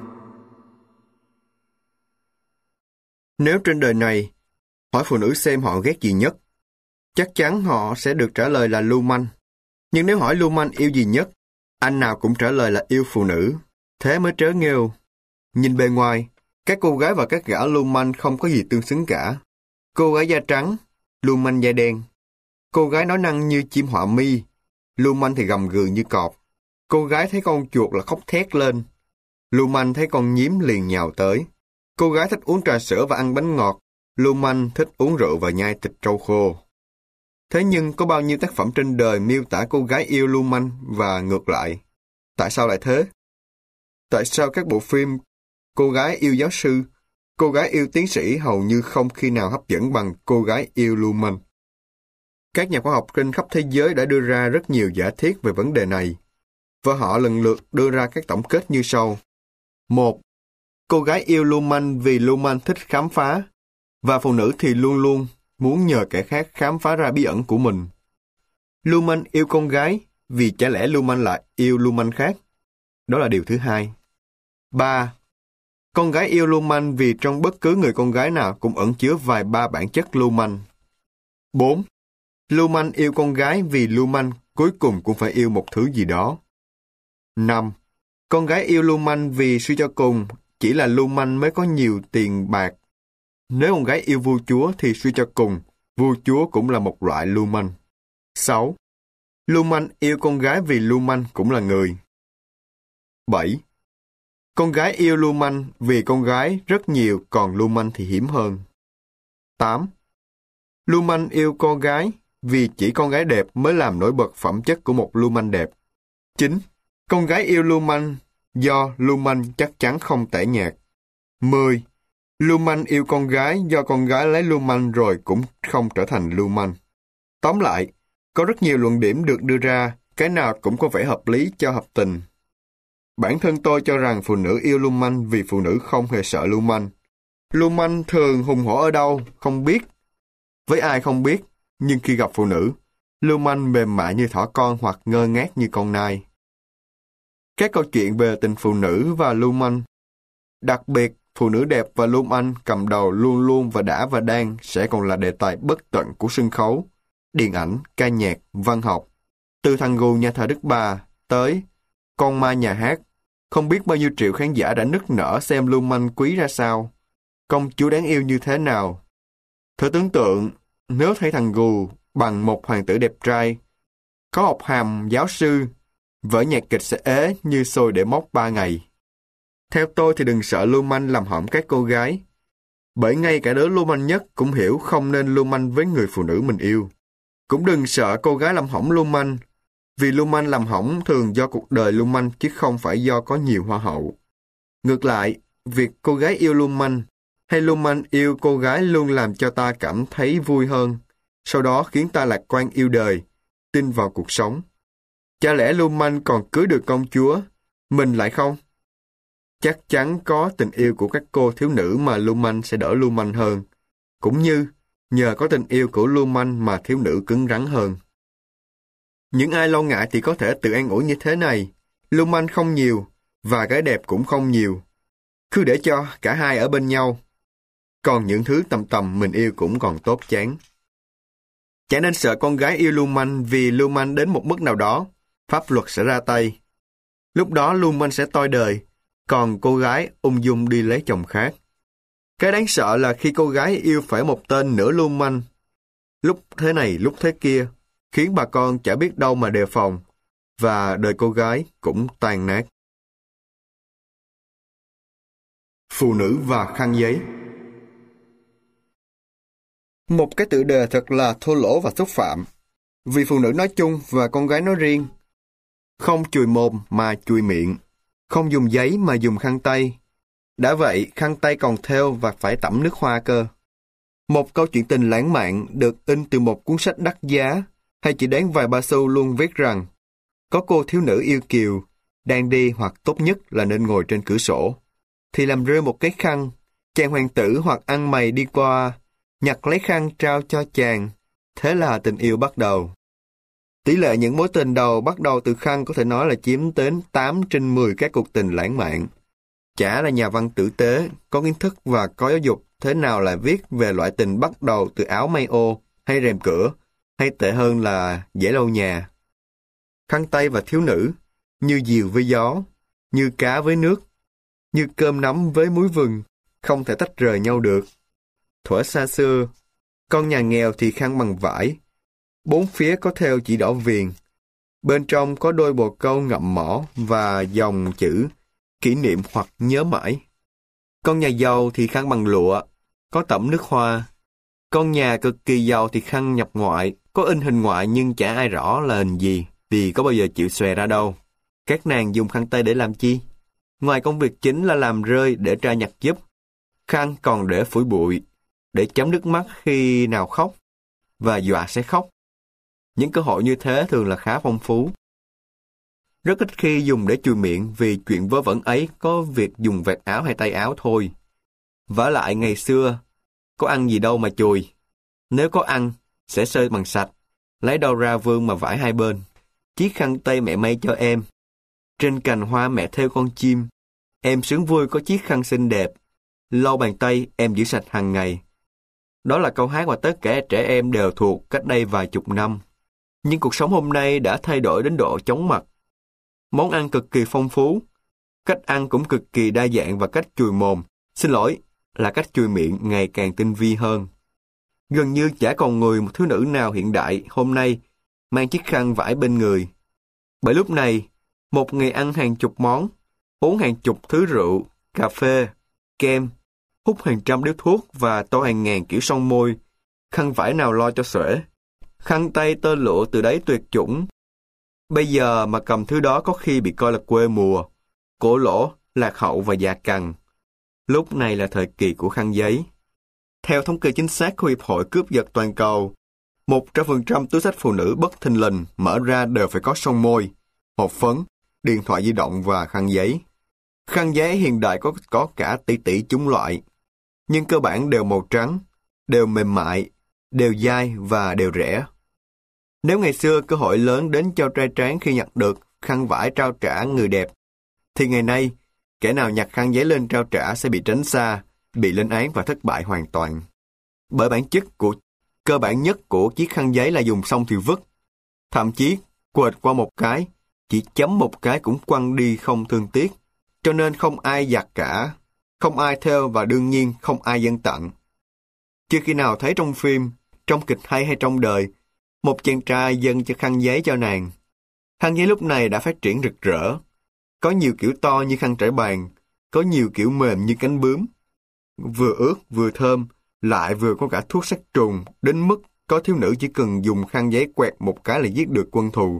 Nếu trên đời này, hỏi phụ nữ xem họ ghét gì nhất, chắc chắn họ sẽ được trả lời là lưu manh. Nhưng nếu hỏi lưu manh yêu gì nhất, anh nào cũng trả lời là yêu phụ nữ. Thế mới trớ nghêu. Nhìn bề ngoài, các cô gái và các gã lưu manh không có gì tương xứng cả. Cô gái da trắng, lưu manh da đen. Cô gái nói năng như chim họa mi, lưu manh thì gầm gừ như cọp. Cô gái thấy con chuột là khóc thét lên. Lưu manh thấy con nhím liền nhào tới. Cô gái thích uống trà sữa và ăn bánh ngọt. Lưu manh thích uống rượu và nhai thịt trâu khô. Thế nhưng có bao nhiêu tác phẩm trên đời miêu tả cô gái yêu lưu manh và ngược lại? Tại sao lại thế? Tại sao các bộ phim cô gái yêu giáo sư, cô gái yêu tiến sĩ hầu như không khi nào hấp dẫn bằng cô gái yêu lưu manh? Các nhà khoa học trên khắp thế giới đã đưa ra rất nhiều giả thiết về vấn đề này, và họ lần lượt đưa ra các tổng kết như sau. Một. Cô gái yêu lưu manh vì lưu manh thích khám phá, và phụ nữ thì luôn luôn muốn nhờ kẻ khác khám phá ra bí ẩn của mình. Lưu manh yêu con gái vì chả lẽ lưu manh lại yêu lưu manh khác. Đó là điều thứ hai. Ba. Con gái yêu lưu manh vì trong bất cứ người con gái nào cũng ẩn chứa vài ba bản chất lưu manh. Bốn. Lưu manh yêu con gái vì lưu manh cuối cùng cũng phải yêu một thứ gì đó. Năm. Con gái yêu lưu manh vì suy cho cùng chỉ là lưu manh mới có nhiều tiền bạc. Nếu con gái yêu vua chúa thì suy cho cùng vua chúa cũng là một loại lưu manh. Sáu. Lưu manh yêu con gái vì lưu manh cũng là người. Bảy. Con gái yêu lưu manh vì con gái rất nhiều, còn lưu manh thì hiếm hơn. Tám. Lưu manh yêu con gái vì chỉ con gái đẹp mới làm nổi bật phẩm chất của một lưu manh đẹp. Chín. Con gái yêu lưu manh do lưu manh chắc chắn không tẻ nhạt. Mười. Lưu manh yêu con gái do con gái lấy lưu manh rồi cũng không trở thành lưu manh. Tóm lại, có rất nhiều luận điểm được đưa ra, cái nào cũng có vẻ hợp lý cho hợp tình. Bản thân tôi cho rằng phụ nữ yêu lưu manh vì phụ nữ không hề sợ lưu manh. Lưu manh thường hùng hổ ở đâu, không biết. Với ai không biết, nhưng khi gặp phụ nữ, lưu manh mềm mại như thỏ con hoặc ngơ ngác như con nai. Các câu chuyện về tình phụ nữ và lưu manh, đặc biệt phụ nữ đẹp và lưu manh cầm đầu luôn luôn và đã và đang sẽ còn là đề tài bất tận của sân khấu, điện ảnh, ca nhạc, văn học. Từ thằng gù nhà thờ Đức Bà tới con ma nhà hát, không biết bao nhiêu triệu khán giả đã nức nở xem lưu manh quý ra sao, công chúa đáng yêu như thế nào. Thử tưởng tượng, nếu thấy thằng gù bằng một hoàng tử đẹp trai, có học hàm giáo sư, vở nhạc kịch sẽ ế như xôi để móc ba ngày. Theo tôi thì đừng sợ lưu manh làm hỏng các cô gái, bởi ngay cả đứa lưu manh nhất cũng hiểu không nên lưu manh với người phụ nữ mình yêu. Cũng đừng sợ cô gái làm hỏng lưu manh, vì lưu manh làm hỏng thường do cuộc đời lưu manh chứ không phải do có nhiều hoa hậu. Ngược lại, việc cô gái yêu lưu manh hay lưu manh yêu cô gái luôn làm cho ta cảm thấy vui hơn, sau đó khiến ta lạc quan yêu đời, tin vào cuộc sống. Chả lẽ lưu manh còn cưới được công chúa, mình lại không? Chắc chắn có tình yêu của các cô thiếu nữ mà lưu manh sẽ đỡ lưu manh hơn, cũng như nhờ có tình yêu của lưu manh mà thiếu nữ cứng rắn hơn. Những ai lo ngại thì có thể tự an ủi như thế này, lưu manh không nhiều, và gái đẹp cũng không nhiều. Cứ để cho cả hai ở bên nhau. Còn những thứ tầm tầm mình yêu cũng còn tốt chán. Chả nên sợ con gái yêu lưu manh vì lưu manh đến một mức nào đó, pháp luật sẽ ra tay. Lúc đó lưu manh sẽ toi đời, còn cô gái ung dung đi lấy chồng khác. Cái đáng sợ là khi cô gái yêu phải một tên nửa lưu manh, lúc thế này lúc thế kia, khiến bà con chả biết đâu mà đề phòng, và đời cô gái cũng tan nát. Phụ nữ và khăn giấy. Một cái tựa đề thật là thô lỗ và xúc phạm, vì phụ nữ nói chung và con gái nói riêng. Không chùi mồm mà chùi miệng, không dùng giấy mà dùng khăn tay. Đã vậy, khăn tay còn thêu và phải tẩm nước hoa cơ. Một câu chuyện tình lãng mạn được in từ một cuốn sách đắt giá, hay chỉ đáng vài ba xu luôn viết rằng có cô thiếu nữ yêu kiều, đang đi hoặc tốt nhất là nên ngồi trên cửa sổ, thì làm rơi một cái khăn, chàng hoàng tử hoặc ăn mày đi qua, nhặt lấy khăn trao cho chàng, thế là tình yêu bắt đầu. Tỷ lệ những mối tình đầu bắt đầu từ khăn có thể nói là chiếm đến tám trên mười các cuộc tình lãng mạn. Chả là nhà văn tử tế, có kiến thức và có giáo dục, thế nào lại viết về loại tình bắt đầu từ áo may ô, hay rèm cửa, hay tệ hơn là dãy lau nhà. Khăn tay và thiếu nữ, như diều với gió, như cá với nước, như cơm nắm với muối vừng, không thể tách rời nhau được. Thuở xa xưa, con nhà nghèo thì khăn bằng vải, bốn phía có thêu chỉ đỏ viền, bên trong có đôi bồ câu ngậm mỏ và dòng chữ kỷ niệm hoặc nhớ mãi. Con nhà giàu thì khăn bằng lụa, có tẩm nước hoa. Con nhà cực kỳ giàu thì khăn nhập ngoại, có in hình ngoại nhưng chả ai rõ là hình gì, vì có bao giờ chịu xòe ra đâu. Các nàng dùng khăn tay để làm chi? Ngoài công việc chính là làm rơi để trai nhặt giúp, khăn còn để phủi bụi, để chấm nước mắt khi nào khóc, và dọa sẽ khóc. Những cơ hội như thế thường là khá phong phú. Rất ít khi dùng để chùi miệng vì chuyện vớ vẩn ấy có việc dùng vạt áo hay tay áo thôi. Vả lại ngày xưa, có ăn gì đâu mà chùi. Nếu có ăn, sẽ sơi bằng sạch, lấy đâu ra vương mà vải hai bên. Chiếc khăn tay mẹ may cho em. Trên cành hoa mẹ thêu con chim. Em sướng vui có chiếc khăn xinh đẹp. Lau bàn tay em giữ sạch hàng ngày. Đó là câu hát mà tất cả trẻ em đều thuộc cách đây vài chục năm. Nhưng cuộc sống hôm nay đã thay đổi đến độ chóng mặt. Món ăn cực kỳ phong phú. Cách ăn cũng cực kỳ đa dạng và cách chùi mồm, xin lỗi, là cách chùi miệng ngày càng tinh vi hơn. Gần như chả còn người một thiếu nữ nào hiện đại hôm nay mang chiếc khăn vải bên người. Bởi lúc này, một ngày ăn hàng chục món, uống hàng chục thứ rượu, cà phê, kem, hút hàng trăm điếu thuốc và tô hàng ngàn kiểu son môi, khăn vải nào lo cho xuể. Khăn tay tơ lụa từ đấy tuyệt chủng. Bây giờ mà cầm thứ đó có khi bị coi là quê mùa, cổ lỗ, lạc hậu và già cằn. Lúc này là thời kỳ của khăn giấy. Theo thống kê chính xác của Hiệp hội Cướp giật Toàn cầu, một trăm phần trăm túi xách phụ nữ bất thình lình mở ra đều phải có son môi, hộp phấn, điện thoại di động và khăn giấy. Khăn giấy hiện đại có có cả tỷ tỷ chủng loại, nhưng cơ bản đều màu trắng, đều mềm mại, đều dai và đều rẻ. Nếu ngày xưa cơ hội lớn đến cho trai tráng khi nhặt được khăn vải trao trả người đẹp, thì ngày nay, kẻ nào nhặt khăn giấy lên trao trả sẽ bị tránh xa, bị lên án và thất bại hoàn toàn. Bởi bản chất của cơ bản nhất của chiếc khăn giấy là dùng xong thì vứt. Thậm chí, quệt qua một cái, chỉ chấm một cái cũng quăng đi không thương tiếc. Cho nên không ai giặt cả, không ai thêu và đương nhiên không ai dâng tặng. Chưa khi nào thấy trong phim, trong kịch hay hay trong đời, một chàng trai dâng cho khăn giấy cho nàng. Khăn giấy lúc này đã phát triển rực rỡ. Có nhiều kiểu to như khăn trải bàn, có nhiều kiểu mềm như cánh bướm. Vừa ướt vừa thơm, lại vừa có cả thuốc sát trùng, đến mức có thiếu nữ chỉ cần dùng khăn giấy quẹt một cái là giết được quân thù.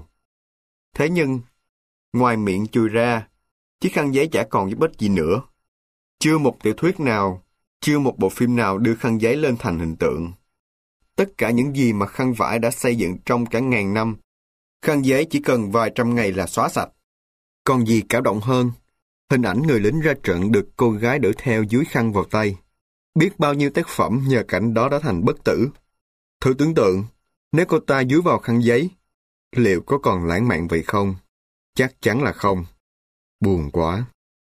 Thế nhưng, ngoài miệng chùi ra, chiếc khăn giấy chả còn giúp ích gì nữa. Chưa một tiểu thuyết nào, chưa một bộ phim nào đưa khăn giấy lên thành hình tượng. Tất cả những gì mà khăn vải đã xây dựng trong cả ngàn năm, khăn giấy chỉ cần vài trăm ngày là xóa sạch. Còn gì cảm động hơn, hình ảnh người lính ra trận được cô gái đỡ theo dưới khăn vào tay. Biết bao nhiêu tác phẩm nhờ cảnh đó đã thành bất tử. Thử tưởng tượng, nếu cô ta dúi vào khăn giấy, liệu có còn lãng mạn vậy không? Chắc chắn là không. Buồn quá.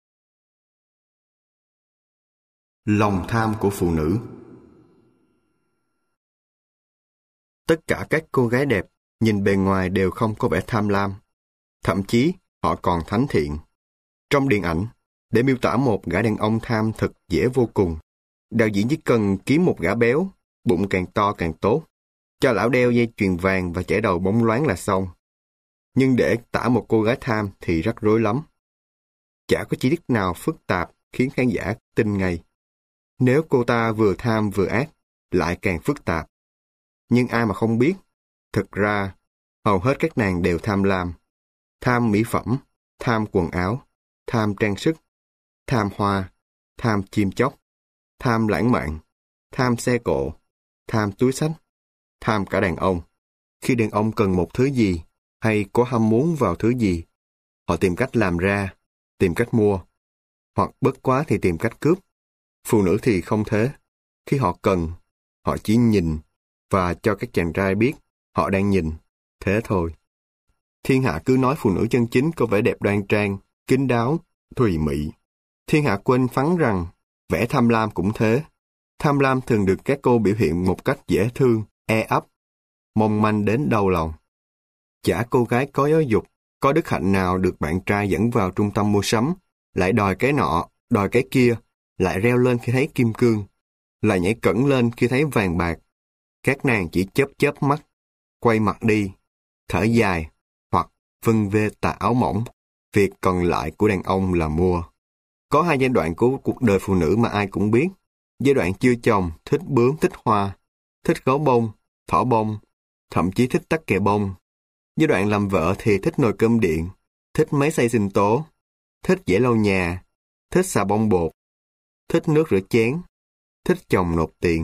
Lòng tham của phụ nữ. Tất cả các cô gái đẹp, nhìn bề ngoài đều không có vẻ tham lam. Thậm chí, họ còn thánh thiện. Trong điện ảnh, để miêu tả một gã đàn ông tham thật dễ vô cùng. Đạo diễn chỉ cần kiếm một gã béo, bụng càng to càng tốt, cho lão đeo dây chuyền vàng và chải đầu bóng loáng là xong. Nhưng để tả một cô gái tham thì rắc rối lắm. Chả có chi tiết nào phức tạp khiến khán giả tin ngay. Nếu cô ta vừa tham vừa ác, lại càng phức tạp. Nhưng ai mà không biết, thực ra, hầu hết các nàng đều tham lam. Tham mỹ phẩm, tham quần áo, tham trang sức, tham hoa, tham chim chóc, tham lãng mạn, tham xe cộ, tham túi xách, tham cả đàn ông. Khi đàn ông cần một thứ gì, hay có ham muốn vào thứ gì, họ tìm cách làm ra, tìm cách mua, hoặc bất quá thì tìm cách cướp. Phụ nữ thì không thế. Khi họ cần, họ chỉ nhìn, và cho các chàng trai biết họ đang nhìn, thế thôi. Thiên hạ cứ nói phụ nữ chân chính có vẻ đẹp đoan trang, kín đáo, thùy mị. Thiên hạ quên phắn rằng vẻ tham lam cũng thế. Tham lam thường được các cô biểu hiện một cách dễ thương, e ấp, mong manh đến đau lòng. Chả cô gái có giáo dục, có đức hạnh nào được bạn trai dẫn vào trung tâm mua sắm, lại đòi cái nọ, đòi cái kia, lại reo lên khi thấy kim cương, lại nhảy cẫng lên khi thấy vàng bạc. Các nàng chỉ chớp chớp mắt, quay mặt đi, thở dài, hoặc vân vê tà áo mỏng. Việc còn lại của đàn ông là mua. Có hai giai đoạn của cuộc đời phụ nữ mà ai cũng biết. Giai đoạn chưa chồng, thích bướm, thích hoa, thích gấu bông, thỏ bông, thậm chí thích tắc kè bông. Giai đoạn làm vợ thì thích nồi cơm điện, thích máy xay sinh tố, thích giẻ lau nhà, thích xà bông bột, thích nước rửa chén, thích chồng nộp tiền.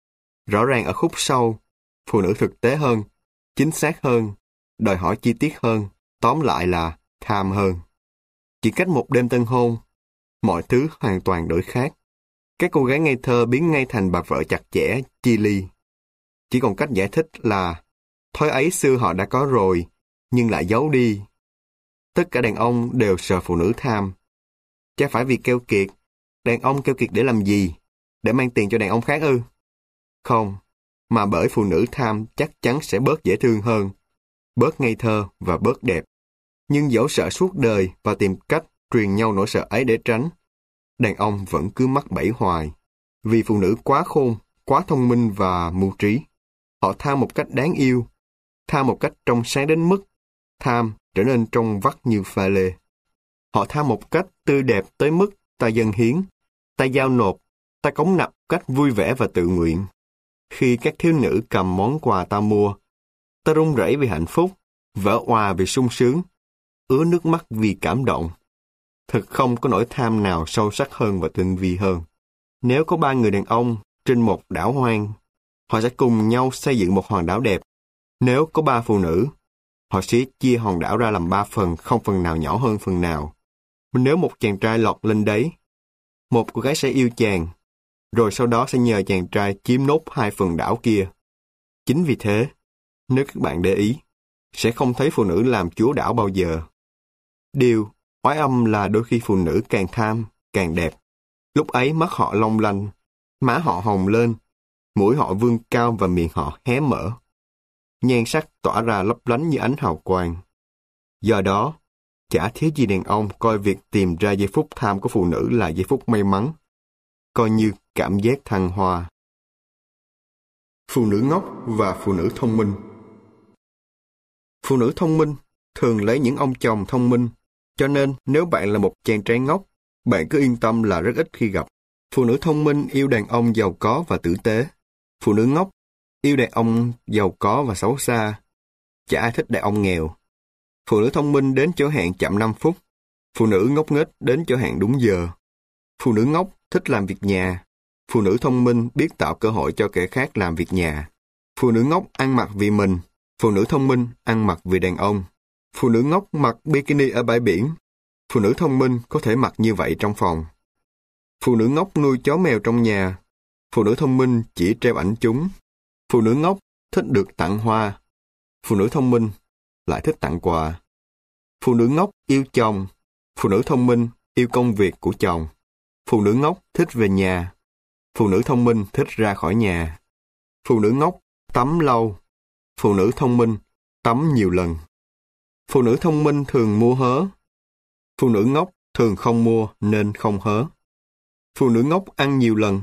Rõ ràng ở khúc sau, phụ nữ thực tế hơn, chính xác hơn, đòi hỏi chi tiết hơn, tóm lại là tham hơn. Chỉ cách một đêm tân hôn, mọi thứ hoàn toàn đổi khác. Các cô gái ngây thơ biến ngay thành bà vợ chặt chẽ, chi ly. Chỉ còn cách giải thích là thói ấy xưa họ đã có rồi, nhưng lại giấu đi. Tất cả đàn ông đều sợ phụ nữ tham. Chả phải vì keo kiệt. Đàn ông keo kiệt để làm gì? Để mang tiền cho đàn ông khác ư? Không, mà bởi phụ nữ tham chắc chắn sẽ bớt dễ thương hơn, bớt ngây thơ và bớt đẹp. Nhưng dẫu sợ suốt đời và tìm cách truyền nhau nỗi sợ ấy để tránh, đàn ông vẫn cứ mắc bẫy hoài. Vì phụ nữ quá khôn, quá thông minh và mưu trí. Họ tham một cách đáng yêu, tham một cách trong sáng đến mức tham trở nên trong vắt như pha lê. Họ tham một cách tươi đẹp tới mức ta dâng hiến, ta giao nộp, ta cống nạp cách vui vẻ và tự nguyện. Khi các thiếu nữ cầm món quà ta mua, ta run rẩy vì hạnh phúc, vỡ òa vì sung sướng, ứa nước mắt vì cảm động. Thực không có nỗi tham nào sâu sắc hơn và tinh vi hơn. Nếu có ba người đàn ông trên một đảo hoang, họ sẽ cùng nhau xây dựng một hòn đảo đẹp. Nếu có ba phụ nữ, họ sẽ chia hòn đảo ra làm ba phần, không phần nào nhỏ hơn phần nào. Nếu một chàng trai lọt lên đấy, một cô gái sẽ yêu chàng, rồi sau đó sẽ nhờ chàng trai chiếm nốt hai phần đảo kia. Chính vì thế, nếu các bạn để ý, sẽ không thấy phụ nữ làm chúa đảo bao giờ. Điều oái âm là đôi khi phụ nữ càng tham, càng đẹp. Lúc ấy mắt họ long lanh, má họ hồng lên, mũi họ vươn cao và miệng họ hé mở. Nhan sắc tỏa ra lấp lánh như ánh hào quang. Do đó, chả thiếu gì đàn ông coi việc tìm ra giây phút tham của phụ nữ là giây phút may mắn, coi như cảm giác thăng hoa. Phụ nữ ngốc và phụ nữ thông minh. Phụ nữ thông minh thường lấy những ông chồng thông minh, cho nên nếu bạn là một chàng trai ngốc, bạn cứ yên tâm là rất ít khi gặp. Phụ nữ thông minh yêu đàn ông giàu có và tử tế. Phụ nữ ngốc yêu đàn ông giàu có và xấu xa. Chả ai thích đàn ông nghèo. Phụ nữ thông minh đến chỗ hẹn chậm năm phút. Phụ nữ ngốc nghếch đến chỗ hẹn đúng giờ. Phụ nữ ngốc thích làm việc nhà. Phụ nữ thông minh biết tạo cơ hội cho kẻ khác làm việc nhà. Phụ nữ ngốc ăn mặc vì mình. Phụ nữ thông minh ăn mặc vì đàn ông. Phụ nữ ngốc mặc bikini ở bãi biển. Phụ nữ thông minh có thể mặc như vậy trong phòng. Phụ nữ ngốc nuôi chó mèo trong nhà. Phụ nữ thông minh chỉ treo ảnh chúng. Phụ nữ ngốc thích được tặng hoa. Phụ nữ thông minh lại thích tặng quà. Phụ nữ ngốc yêu chồng. Phụ nữ thông minh yêu công việc của chồng. Phụ nữ ngốc thích về nhà. Phụ nữ thông minh thích ra khỏi nhà. Phụ nữ ngốc tắm lâu. Phụ nữ thông minh tắm nhiều lần. Phụ nữ thông minh thường mua hớ. Phụ nữ ngốc thường không mua nên không hớ. Phụ nữ ngốc ăn nhiều lần.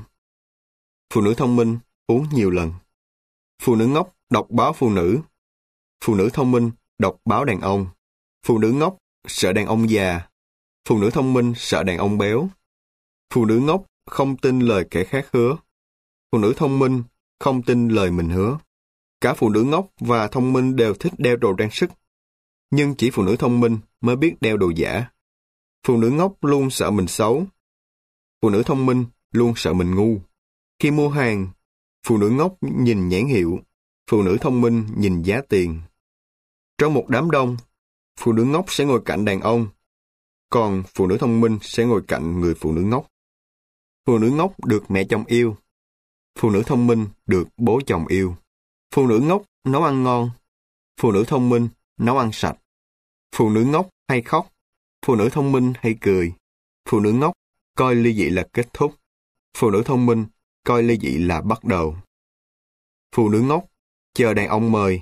Phụ nữ thông minh uống nhiều lần. Phụ nữ ngốc đọc báo phụ nữ. Phụ nữ thông minh đọc báo đàn ông. Phụ nữ ngốc sợ đàn ông già. Phụ nữ thông minh sợ đàn ông béo. Phụ nữ ngốc không tin lời kẻ khác hứa. Phụ nữ thông minh không tin lời mình hứa. Cả phụ nữ ngốc và thông minh đều thích đeo đồ trang sức. Nhưng chỉ phụ nữ thông minh mới biết đeo đồ giả. Phụ nữ ngốc luôn sợ mình xấu. Phụ nữ thông minh luôn sợ mình ngu. Khi mua hàng, phụ nữ ngốc nhìn nhãn hiệu. Phụ nữ thông minh nhìn giá tiền. Trong một đám đông, phụ nữ ngốc sẽ ngồi cạnh đàn ông, còn phụ nữ thông minh sẽ ngồi cạnh người phụ nữ ngốc. Phụ nữ ngốc được mẹ chồng yêu. Phụ nữ thông minh được bố chồng yêu. Phụ nữ ngốc nấu ăn ngon. Phụ nữ thông minh nấu ăn sạch. Phụ nữ ngốc hay khóc. Phụ nữ thông minh hay cười. Phụ nữ ngốc coi ly dị là kết thúc. Phụ nữ thông minh coi ly dị là bắt đầu. Phụ nữ ngốc chờ đàn ông mời.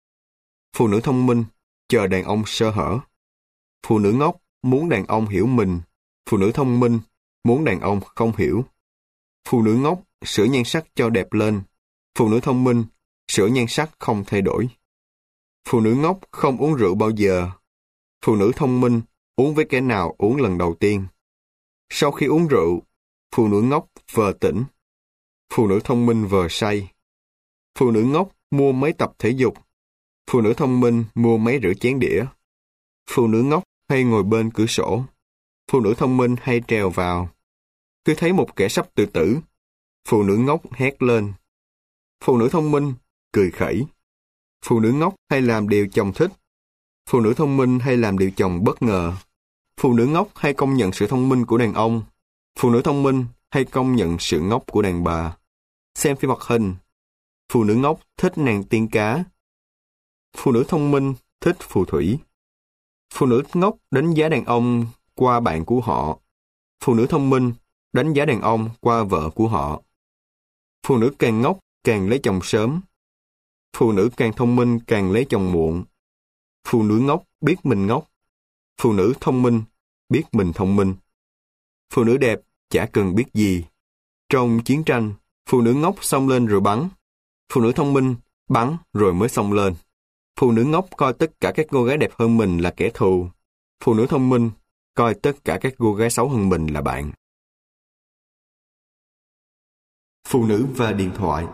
Phụ nữ thông minh chờ đàn ông sơ hở. Phụ nữ ngốc muốn đàn ông hiểu mình. Phụ nữ thông minh muốn đàn ông không hiểu. Phụ nữ ngốc sửa nhan sắc cho đẹp lên. Phụ nữ thông minh sửa nhan sắc không thay đổi. Phụ nữ ngốc không uống rượu bao giờ. Phụ nữ thông minh uống với kẻ nào uống lần đầu tiên. Sau khi uống rượu, phụ nữ ngốc vờ tỉnh. Phụ nữ thông minh vờ say. Phụ nữ ngốc mua máy tập thể dục. Phụ nữ thông minh mua máy rửa chén đĩa. Phụ nữ ngốc hay ngồi bên cửa sổ. Phụ nữ thông minh hay trèo vào. Cứ thấy một kẻ sắp tự tử, phụ nữ ngốc hét lên. Phụ nữ thông minh cười khẩy. Phụ nữ ngốc hay làm điều chồng thích. Phụ nữ thông minh hay làm điều chồng bất ngờ? Phụ nữ ngốc hay công nhận sự thông minh của đàn ông? Phụ nữ thông minh hay công nhận sự ngốc của đàn bà? Xem phim hoạt hình. Phụ nữ ngốc thích nàng tiên cá. Phụ nữ thông minh thích phù thủy. Phụ nữ ngốc đánh giá đàn ông qua bạn của họ. Phụ nữ thông minh đánh giá đàn ông qua vợ của họ. Phụ nữ càng ngốc càng lấy chồng sớm. Phụ nữ càng thông minh càng lấy chồng muộn. Phụ nữ ngốc biết mình ngốc. Phụ nữ thông minh biết mình thông minh. Phụ nữ đẹp chả cần biết gì. Trong chiến tranh, phụ nữ ngốc xông lên rồi bắn. Phụ nữ thông minh bắn rồi mới xông lên. Phụ nữ ngốc coi tất cả các cô gái đẹp hơn mình là kẻ thù. Phụ nữ thông minh coi tất cả các cô gái xấu hơn mình là bạn. Phụ nữ và điện thoại.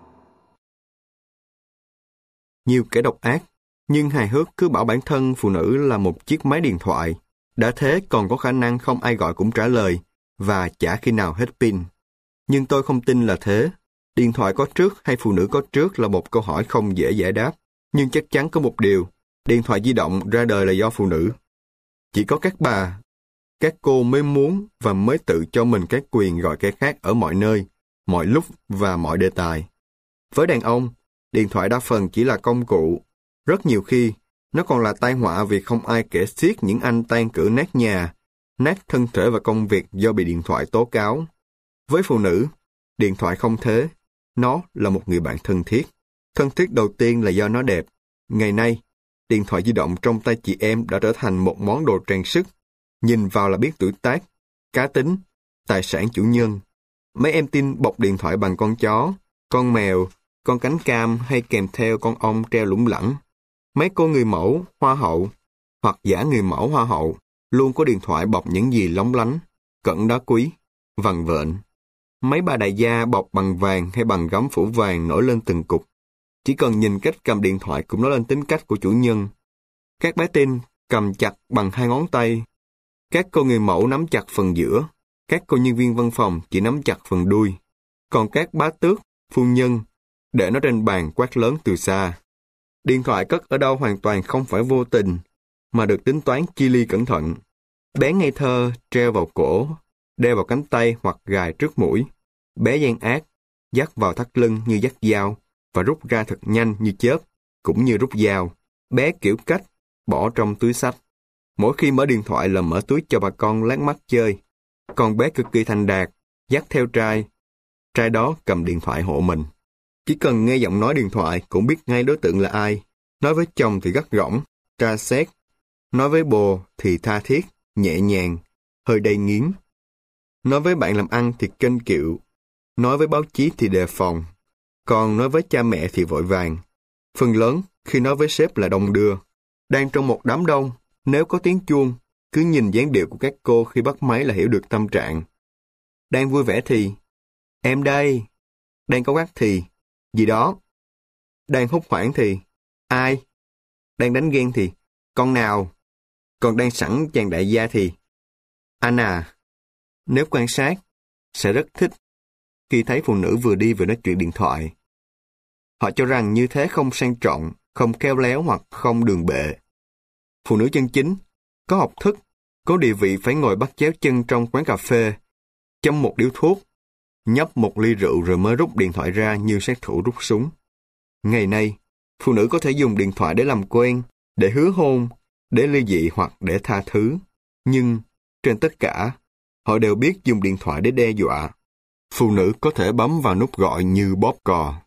Nhiều kẻ độc ác, nhưng hài hước cứ bảo bản thân phụ nữ là một chiếc máy điện thoại. Đã thế còn có khả năng không ai gọi cũng trả lời, và chả khi nào hết pin. Nhưng tôi không tin là thế. Điện thoại có trước hay phụ nữ có trước là một câu hỏi không dễ giải đáp. Nhưng chắc chắn có một điều, điện thoại di động ra đời là do phụ nữ. Chỉ có các bà, các cô mới muốn và mới tự cho mình cái quyền gọi kẻ khác ở mọi nơi, mọi lúc và mọi đề tài. Với đàn ông, điện thoại đa phần chỉ là công cụ. Rất nhiều khi, nó còn là tai họa vì không ai kể xiết những anh tan cửa nát nhà, nát thân thể và công việc do bị điện thoại tố cáo. Với phụ nữ, điện thoại không thế. Nó là một người bạn thân thiết. Thân thiết đầu tiên là do nó đẹp. Ngày nay, điện thoại di động trong tay chị em đã trở thành một món đồ trang sức. Nhìn vào là biết tuổi tác, cá tính, tài sản chủ nhân. Mấy em tin bọc điện thoại bằng con chó, con mèo, con cánh cam hay kèm theo con ong treo lủng lẳng. Mấy cô người mẫu, hoa hậu, hoặc giả người mẫu hoa hậu, luôn có điện thoại bọc những gì lóng lánh, cẩn đá quý, vằn vện. Mấy bà đại gia bọc bằng vàng hay bằng gấm phủ vàng nổi lên từng cục. Chỉ cần nhìn cách cầm điện thoại cũng nói lên tính cách của chủ nhân. Các bé tin cầm chặt bằng hai ngón tay. Các cô người mẫu nắm chặt phần giữa. Các cô nhân viên văn phòng chỉ nắm chặt phần đuôi. Còn các bá tước, phu nhân, để nó trên bàn quát lớn từ xa. Điện thoại cất ở đâu hoàn toàn không phải vô tình, mà được tính toán chi ly cẩn thận. Bé ngây thơ treo vào cổ, đeo vào cánh tay hoặc gài trước mũi. Bé gian ác, dắt vào thắt lưng như dắt dao, và rút ra thật nhanh như chớp, cũng như rút dao. Bé kiểu cách, bỏ trong túi xách. Mỗi khi mở điện thoại là mở túi cho bà con lát mắt chơi. Còn bé cực kỳ thành đạt, dắt theo trai. Trai đó cầm điện thoại hộ mình. Chỉ cần nghe giọng nói điện thoại cũng biết ngay đối tượng là ai. Nói với chồng thì gắt gỏng, tra xét. Nói với bồ thì tha thiết, nhẹ nhàng, hơi đầy nghiến. Nói với bạn làm ăn thì kênh kiệu. Nói với báo chí thì đề phòng. Còn nói với cha mẹ thì vội vàng. Phần lớn khi nói với sếp là đông đưa. Đang trong một đám đông, nếu có tiếng chuông, cứ nhìn dáng điệu của các cô khi bắt máy là hiểu được tâm trạng. Đang vui vẻ thì, em đây. Đang cáu gắt thì, gì đó. Đang hốt hoảng thì, ai. Đang đánh ghen thì, con nào. Còn đang sẵn chàng đại gia thì, anh à. Nếu quan sát, sẽ rất thích khi thấy phụ nữ vừa đi vừa nói chuyện điện thoại. Họ cho rằng như thế không sang trọng, không khéo léo hoặc không đường bệ. Phụ nữ chân chính, có học thức, có địa vị phải ngồi bắt chéo chân trong quán cà phê, châm một điếu thuốc, nhấp một ly rượu rồi mới rút điện thoại ra như sát thủ rút súng. Ngày nay, phụ nữ có thể dùng điện thoại để làm quen, để hứa hôn, để ly dị hoặc để tha thứ. Nhưng, trên tất cả, họ đều biết dùng điện thoại để đe dọa. Phụ nữ có thể bấm vào nút gọi như bóp cò.